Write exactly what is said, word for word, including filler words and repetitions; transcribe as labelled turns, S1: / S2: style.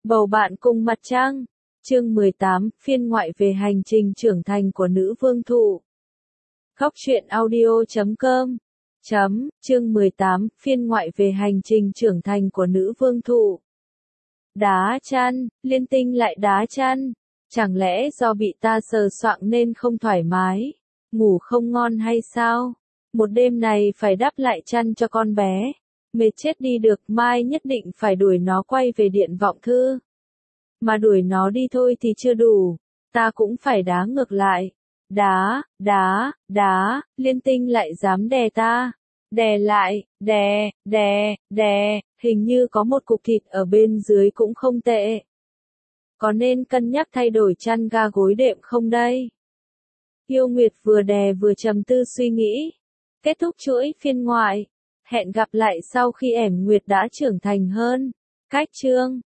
S1: Bầu bạn cùng mặt trăng. Chương mười tám, phiên ngoại về hành trình trưởng thành của nữ vương thụ. Khóc chuyện audio chấm com. Chấm, chương mười tám, phiên ngoại về hành trình trưởng thành của nữ vương thụ. Đá chăn, Liên Tinh lại đá chăn. Chẳng lẽ do bị ta sờ soạng nên không thoải mái, ngủ không ngon hay sao? Một đêm này phải đắp lại chăn cho con bé. Mệt chết đi được, mai nhất định phải đuổi nó quay về điện vọng thư. Mà đuổi nó đi thôi thì chưa đủ, ta cũng phải đá ngược lại. Đá, đá, đá, Liên Tinh lại dám đè ta. Đè lại, đè, đè, đè, hình như có một cục thịt ở bên dưới cũng không tệ. Có nên cân nhắc thay đổi chăn ga gối đệm không đây? Yêu Nguyệt vừa đè vừa trầm tư suy nghĩ. Kết thúc chuỗi phiên ngoại. Hẹn gặp lại sau khi ẻm Nguyệt đã trưởng thành hơn. Cách chương